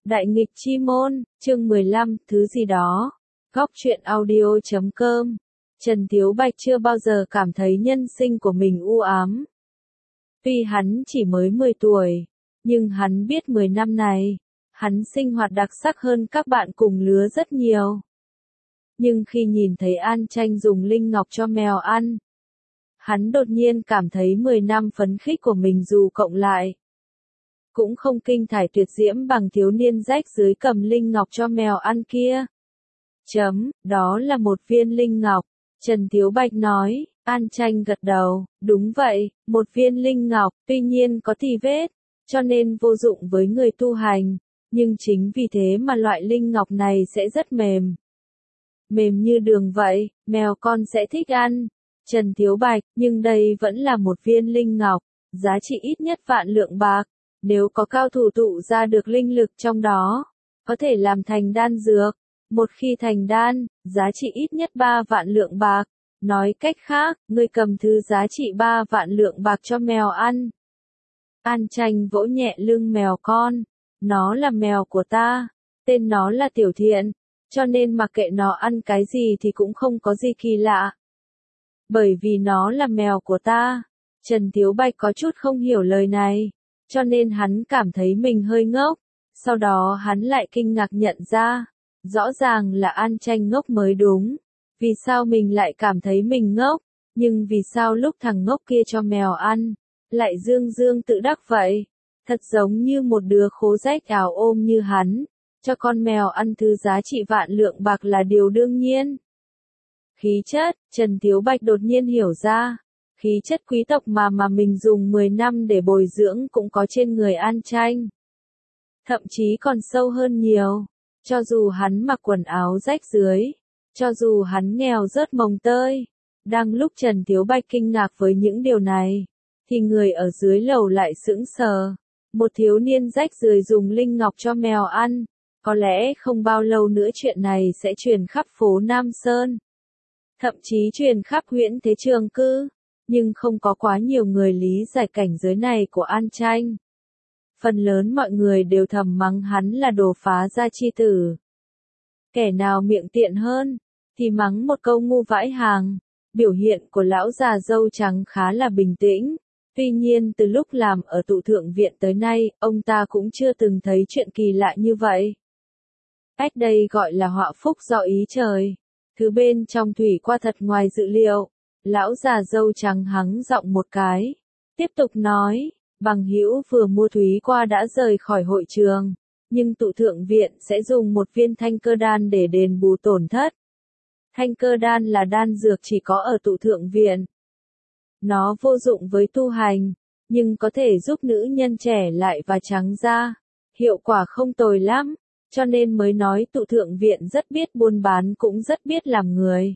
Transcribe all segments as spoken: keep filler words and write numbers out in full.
Đại nghịch chi môn, chương mười lăm, thứ gì đó. Góc truyện audio chấm com. Trần Thiếu Bạch chưa bao giờ cảm thấy nhân sinh của mình u ám. Tuy hắn chỉ mới mười tuổi, nhưng hắn biết mười năm này, hắn sinh hoạt đặc sắc hơn các bạn cùng lứa rất nhiều. Nhưng khi nhìn thấy An Tranh dùng linh ngọc cho mèo ăn, hắn đột nhiên cảm thấy mười năm phấn khích của mình dù cộng lại cũng không kinh thải tuyệt diễm bằng thiếu niên rách dưới cầm linh ngọc cho mèo ăn kia. Chấm, đó là một viên linh ngọc. Trần Thiếu Bạch nói. An Tranh gật đầu, đúng vậy, một viên linh ngọc, tuy nhiên có tì vết, cho nên vô dụng với người tu hành, nhưng chính vì thế mà loại linh ngọc này sẽ rất mềm. Mềm như đường vậy, mèo con sẽ thích ăn. Trần Thiếu Bạch, nhưng đây vẫn là một viên linh ngọc, giá trị ít nhất vạn lượng bạc. Nếu có cao thủ tụ ra được linh lực trong đó, có thể làm thành đan dược. Một khi thành đan, giá trị ít nhất ba vạn lượng bạc. Nói cách khác, ngươi cầm thứ giá trị ba vạn lượng bạc cho mèo ăn. An Tranh vỗ nhẹ lưng mèo con. Nó là mèo của ta. Tên nó là Tiểu Thiện. Cho nên mặc kệ nó ăn cái gì thì cũng không có gì kỳ lạ. Bởi vì nó là mèo của ta. Trần Thiếu Bạch có chút không hiểu lời này. Cho nên hắn cảm thấy mình hơi ngốc. Sau đó hắn lại kinh ngạc nhận ra. Rõ ràng là An Tranh ngốc mới đúng. Vì sao mình lại cảm thấy mình ngốc? Nhưng vì sao lúc thằng ngốc kia cho mèo ăn, lại dương dương tự đắc vậy? Thật giống như một đứa khố rách áo ôm như hắn. Cho con mèo ăn thứ giá trị vạn lượng bạc là điều đương nhiên. Khí chất, Trần Thiếu Bạch đột nhiên hiểu ra. Khí chất quý tộc mà mà mình dùng mười năm để bồi dưỡng cũng có trên người An Tranh. Thậm chí còn sâu hơn nhiều. Cho dù hắn mặc quần áo rách rưới, cho dù hắn nghèo rớt mồng tơi. Đang lúc Trần Thiếu Bạch kinh ngạc với những điều này, thì người ở dưới lầu lại sững sờ. Một thiếu niên rách rưởi dùng linh ngọc cho mèo ăn. Có lẽ không bao lâu nữa chuyện này sẽ truyền khắp phố Nam Sơn. Thậm chí truyền khắp huyện Thế Trường Cư. Nhưng không có quá nhiều người lý giải cảnh giới này của An Tranh. Phần lớn mọi người đều thầm mắng hắn là đồ phá gia chi tử. Kẻ nào miệng tiện hơn, thì mắng một câu ngu vãi hàng. Biểu hiện của lão già râu trắng khá là bình tĩnh. Tuy nhiên từ lúc làm ở tụ thượng viện tới nay, ông ta cũng chưa từng thấy chuyện kỳ lạ như vậy. Cách đây gọi là họa phúc do ý trời. Thứ bên trong thủy qua thật ngoài dự liệu. Lão già râu trắng hắng giọng một cái. Tiếp tục nói, bằng hữu vừa mua thúy qua đã rời khỏi hội trường. Nhưng tụ thượng viện sẽ dùng một viên thanh cơ đan để đền bù tổn thất. Thanh cơ đan là đan dược chỉ có ở tụ thượng viện. Nó vô dụng với tu hành, nhưng có thể giúp nữ nhân trẻ lại và trắng da. Hiệu quả không tồi lắm, cho nên mới nói tụ thượng viện rất biết buôn bán cũng rất biết làm người.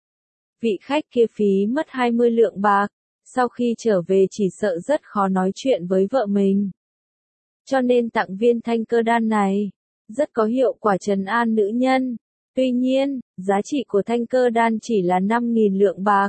Vị khách kia phí mất hai mươi lượng bạc, sau khi trở về chỉ sợ rất khó nói chuyện với vợ mình. Cho nên tặng viên thanh cơ đan này, rất có hiệu quả trấn an nữ nhân. Tuy nhiên, giá trị của thanh cơ đan chỉ là năm nghìn lượng bạc.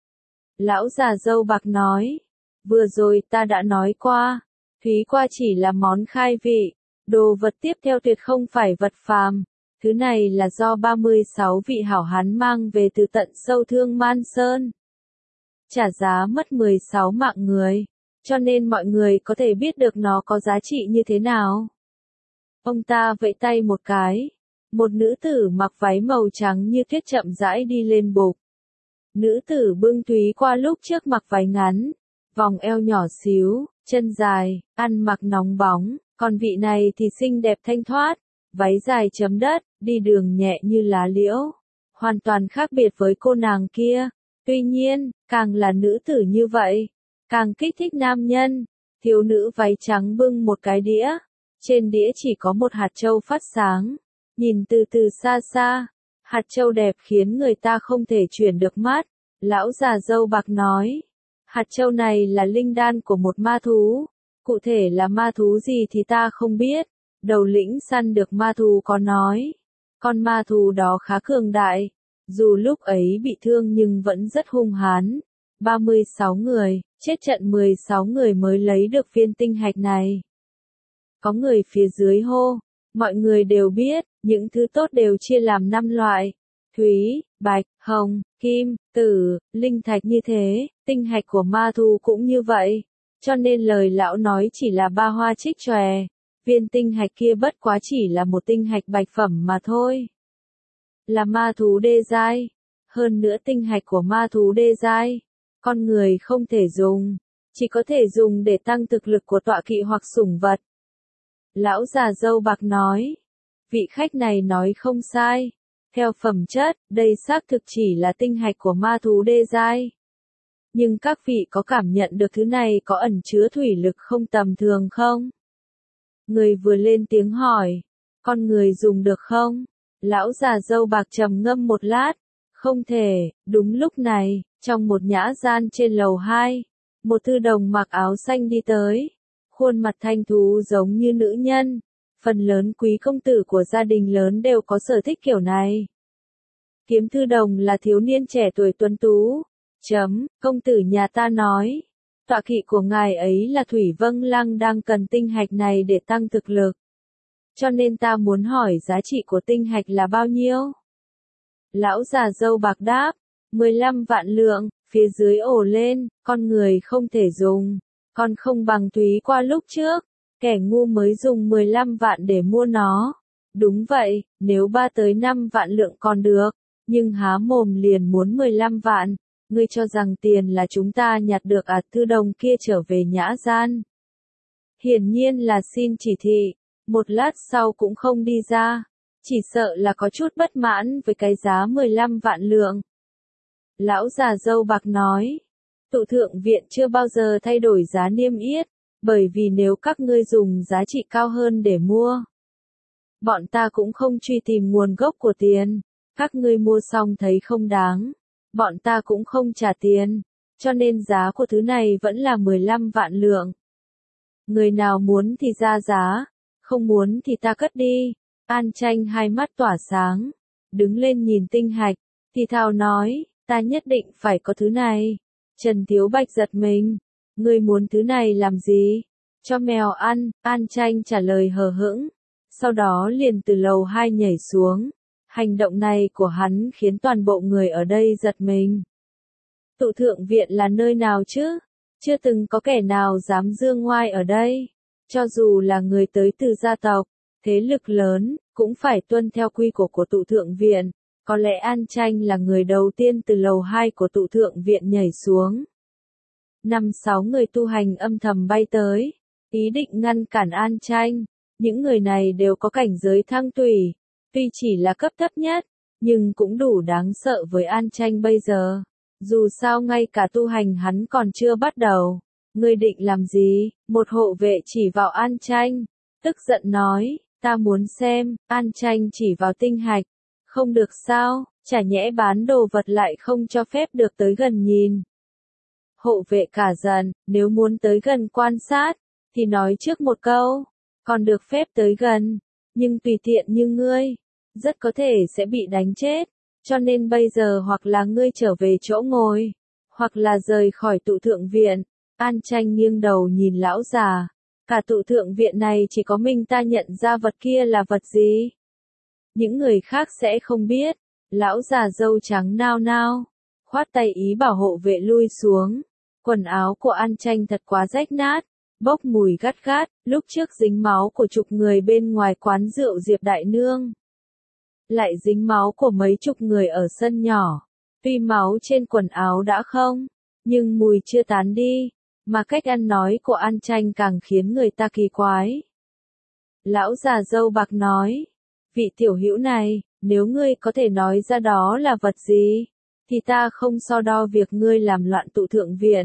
Lão già râu bạc nói, vừa rồi ta đã nói qua, thúy qua chỉ là món khai vị, đồ vật tiếp theo tuyệt không phải vật phàm. Thứ này là do ba mươi sáu vị hảo hán mang về từ tận sâu Thương Man Sơn. Trả giá mất mười sáu mạng người, cho nên mọi người có thể biết được nó có giá trị như thế nào. Ông ta vẫy tay một cái. Một nữ tử mặc váy màu trắng như tuyết chậm rãi đi lên bục. Nữ tử bưng thúy qua lúc trước mặc váy ngắn, vòng eo nhỏ xíu, chân dài, ăn mặc nóng bóng, còn vị này thì xinh đẹp thanh thoát, váy dài chấm đất, đi đường nhẹ như lá liễu, hoàn toàn khác biệt với cô nàng kia. Tuy nhiên, càng là nữ tử như vậy, càng kích thích nam nhân. Thiếu nữ váy trắng bưng một cái đĩa, trên đĩa chỉ có một hạt châu phát sáng. Nhìn từ từ xa xa, hạt châu đẹp khiến người ta không thể chuyển được mắt. Lão già râu bạc nói, hạt châu này là linh đan của một ma thú. Cụ thể là ma thú gì thì ta không biết. Đầu lĩnh săn được ma thú có nói, con ma thú đó khá cường đại. Dù lúc ấy bị thương nhưng vẫn rất hung hãn. ba mươi sáu người, chết trận mười sáu người mới lấy được viên tinh hạch này. Có người phía dưới hô, Mọi người đều biết, những thứ tốt đều chia làm năm loại. Thúy, bạch, hồng, kim, tử, linh thạch như thế, tinh hạch của ma thú cũng như vậy. Cho nên lời lão nói chỉ là ba hoa trích chòe. Viên tinh hạch kia bất quá chỉ là một tinh hạch bạch phẩm mà thôi. Là ma thú đê giai. Hơn nữa tinh hạch của ma thú đê giai, con người không thể dùng, chỉ có thể dùng để tăng thực lực của tọa kỵ hoặc sủng vật. Lão già râu bạc nói, vị khách này nói không sai. Theo phẩm chất, đây xác thực chỉ là tinh hạch của ma thú đê giai. Nhưng các vị có cảm nhận được thứ này có ẩn chứa thủy lực không tầm thường không? Người vừa lên tiếng hỏi, con người dùng được không? Lão già râu bạc trầm ngâm một lát, không thể. Đúng lúc này, trong một nhã gian trên lầu hai, một thư đồng mặc áo xanh đi tới, khuôn mặt thanh tú giống như nữ nhân. Phần lớn quý công tử của gia đình lớn đều có sở thích kiểu này. Kiếm thư đồng là thiếu niên trẻ tuổi tuấn tú. Chấm, công tử nhà ta nói, tọa kỵ của ngài ấy là Thủy Vâng Lăng đang cần tinh hạch này để tăng thực lực. Cho nên ta muốn hỏi giá trị của tinh hạch là bao nhiêu? Lão già râu bạc đáp, mười lăm vạn lượng, phía dưới ồ lên, con người không thể dùng, còn không bằng Thúy qua lúc trước, kẻ ngu mới dùng mười lăm vạn để mua nó. Đúng vậy, nếu ba tới năm vạn lượng còn được, nhưng há mồm liền muốn mười lăm vạn, ngươi cho rằng tiền là chúng ta nhặt được à? Thư đồng kia trở về nhã gian. Hiển nhiên là xin chỉ thị, một lát sau cũng không đi ra, chỉ sợ là có chút bất mãn với cái giá mười lăm vạn lượng. Lão già râu bạc nói, tụ thượng viện chưa bao giờ thay đổi giá niêm yết, bởi vì nếu các ngươi dùng giá trị cao hơn để mua, bọn ta cũng không truy tìm nguồn gốc của tiền, các ngươi mua xong thấy không đáng, bọn ta cũng không trả tiền, cho nên giá của thứ này vẫn là mười lăm vạn lượng. Người nào muốn thì ra giá, không muốn thì ta cất đi. An Tranh hai mắt tỏa sáng, đứng lên nhìn tinh hạch, thì thào nói, ta nhất định phải có thứ này. Trần Thiếu Bạch giật mình, ngươi muốn thứ này làm gì? Cho mèo ăn. An Tranh trả lời hờ hững, sau đó liền từ lầu hai nhảy xuống. Hành động này của hắn khiến toàn bộ người ở đây giật mình. Tụ thượng viện là nơi nào chứ? Chưa từng có kẻ nào dám dương ngoai ở đây. Cho dù là người tới từ gia tộc, thế lực lớn, cũng phải tuân theo quy củ của tụ thượng viện. Có lẽ An Tranh là người đầu tiên từ lầu hai của tụ thượng viện nhảy xuống. Năm sáu người tu hành âm thầm bay tới, ý định ngăn cản An Tranh. Những người này đều có cảnh giới thăng tùy, tuy chỉ là cấp thấp nhất, nhưng cũng đủ đáng sợ với An Tranh bây giờ. Dù sao ngay cả tu hành hắn còn chưa bắt đầu. Ngươi định làm gì? Một hộ vệ chỉ vào An Tranh, tức giận nói, ta muốn xem. An Tranh chỉ vào tinh hạch, không được sao, chả nhẽ bán đồ vật lại không cho phép được tới gần nhìn. Hộ vệ cả giận, nếu muốn tới gần quan sát, thì nói trước một câu, còn được phép tới gần, nhưng tùy tiện như ngươi, rất có thể sẽ bị đánh chết, cho nên bây giờ hoặc là ngươi trở về chỗ ngồi, hoặc là rời khỏi tụ thượng viện. An Tranh nghiêng đầu nhìn lão già, cả tụ thượng viện này chỉ có mình ta nhận ra vật kia là vật gì. Những người khác sẽ không biết. Lão già râu trắng nao nao, khoát tay ý bảo hộ vệ lui xuống. Quần áo của An Tranh thật quá rách nát, bốc mùi gắt gát, lúc trước dính máu của chục người bên ngoài quán rượu Diệp Đại Nương. Lại dính máu của mấy chục người ở sân nhỏ. Tuy máu trên quần áo đã không, nhưng mùi chưa tán đi, mà cách ăn nói của An Tranh càng khiến người ta kỳ quái. Lão già râu bạc nói, vị tiểu hữu này, nếu ngươi có thể nói ra đó là vật gì, thì ta không so đo việc ngươi làm loạn tụ thượng viện.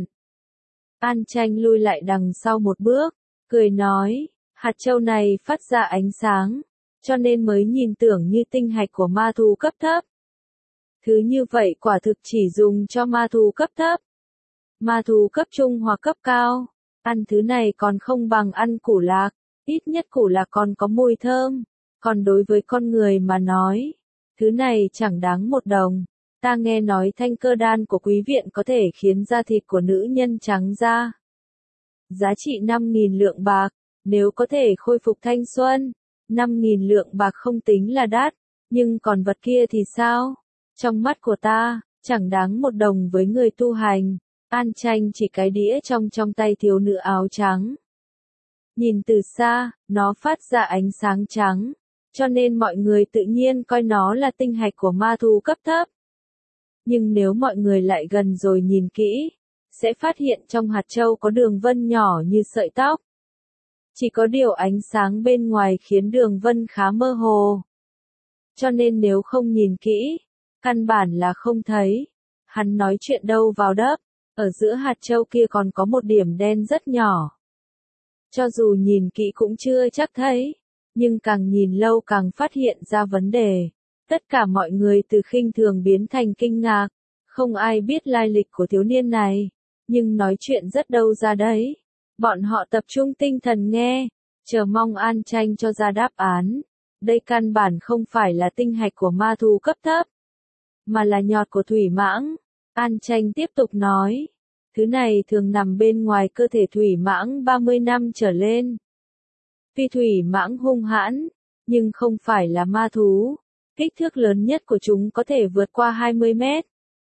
An Tranh lui lại đằng sau một bước, cười nói, hạt châu này phát ra ánh sáng, cho nên mới nhìn tưởng như tinh hạch của ma thú cấp thấp. Thứ như vậy quả thực chỉ dùng cho ma thú cấp thấp. Ma thú cấp trung hoặc cấp cao, ăn thứ này còn không bằng ăn củ lạc, ít nhất củ lạc còn có mùi thơm. Còn đối với con người mà nói, thứ này chẳng đáng một đồng. Ta nghe nói thanh cơ đan của quý viện có thể khiến da thịt của nữ nhân trắng da. Giá trị năm nghìn lượng bạc, nếu có thể khôi phục thanh xuân, năm nghìn lượng bạc không tính là đắt, nhưng còn vật kia thì sao? Trong mắt của ta, chẳng đáng một đồng với người tu hành. An Tranh chỉ cái đĩa trong trong tay thiếu nữ áo trắng. Nhìn từ xa, nó phát ra ánh sáng trắng, cho nên mọi người tự nhiên coi nó là tinh hạch của ma thú cấp thấp. Nhưng nếu mọi người lại gần rồi nhìn kỹ, sẽ phát hiện trong hạt châu có đường vân nhỏ như sợi tóc. Chỉ có điều ánh sáng bên ngoài khiến đường vân khá mơ hồ. Cho nên nếu không nhìn kỹ, căn bản là không thấy. Hắn nói chuyện đâu vào đất, ở giữa hạt châu kia còn có một điểm đen rất nhỏ. Cho dù nhìn kỹ cũng chưa chắc thấy, nhưng càng nhìn lâu càng phát hiện ra vấn đề. Tất cả mọi người từ khinh thường biến thành kinh ngạc, không ai biết lai lịch của thiếu niên này, nhưng nói chuyện rất đâu ra đấy. Bọn họ tập trung tinh thần nghe, chờ mong An Tranh cho ra đáp án. Đây căn bản không phải là tinh hạch của ma thú cấp thấp, mà là nhọt của thủy mãng. An Tranh tiếp tục nói, thứ này thường nằm bên ngoài cơ thể thủy mãng ba mươi năm trở lên. Tuy thủy mãng hung hãn, nhưng không phải là ma thú. Kích thước lớn nhất của chúng có thể vượt qua hai mươi mét.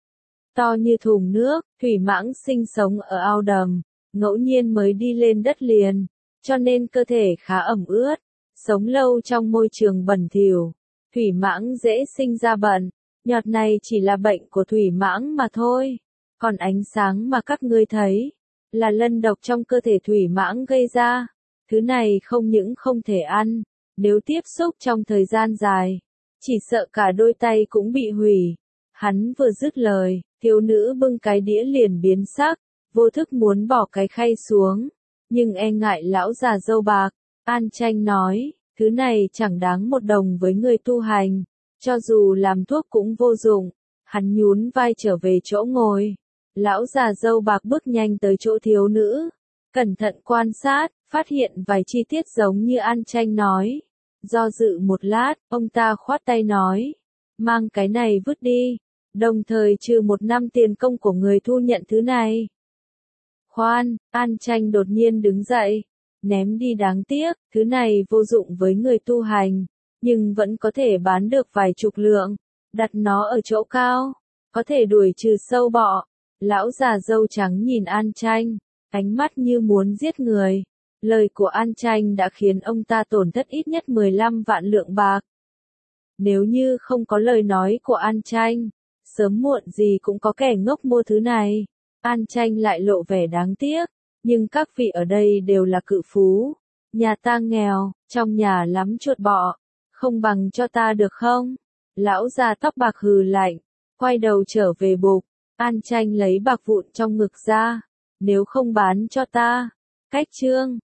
To như thùng nước, thủy mãng sinh sống ở ao đầm, ngẫu nhiên mới đi lên đất liền, cho nên cơ thể khá ẩm ướt, sống lâu trong môi trường bẩn thỉu. Thủy mãng dễ sinh ra bệnh, nhọt này chỉ là bệnh của thủy mãng mà thôi. Còn ánh sáng mà các ngươi thấy, là lân độc trong cơ thể thủy mãng gây ra. Thứ này không những không thể ăn, nếu tiếp xúc trong thời gian dài, chỉ sợ cả đôi tay cũng bị hủy. Hắn vừa dứt lời, thiếu nữ bưng cái đĩa liền biến sắc, vô thức muốn bỏ cái khay xuống, nhưng e ngại lão già râu bạc. An Tranh nói, thứ này chẳng đáng một đồng với người tu hành, cho dù làm thuốc cũng vô dụng. Hắn nhún vai trở về chỗ ngồi. Lão già râu bạc bước nhanh tới chỗ thiếu nữ, cẩn thận quan sát, phát hiện vài chi tiết giống như An Tranh nói. Do dự một lát, ông ta khoát tay nói, mang cái này vứt đi, đồng thời trừ một năm tiền công của người thu nhận thứ này. Khoan, An Tranh đột nhiên đứng dậy, ném đi đáng tiếc, thứ này vô dụng với người tu hành, nhưng vẫn có thể bán được vài chục lượng, đặt nó ở chỗ cao, có thể đuổi trừ sâu bọ. Lão già râu trắng nhìn An Tranh, ánh mắt như muốn giết người. Lời của An Tranh đã khiến ông ta tổn thất ít nhất mười lăm vạn lượng bạc. Nếu như không có lời nói của An Tranh, sớm muộn gì cũng có kẻ ngốc mua thứ này. An Tranh lại lộ vẻ đáng tiếc, nhưng các vị ở đây đều là cự phú. Nhà ta nghèo, trong nhà lắm chuột bọ, không bằng cho ta được không? Lão già tóc bạc hừ lạnh, quay đầu trở về bục. An Tranh lấy bạc vụn trong ngực ra, nếu không bán cho ta, cách trương.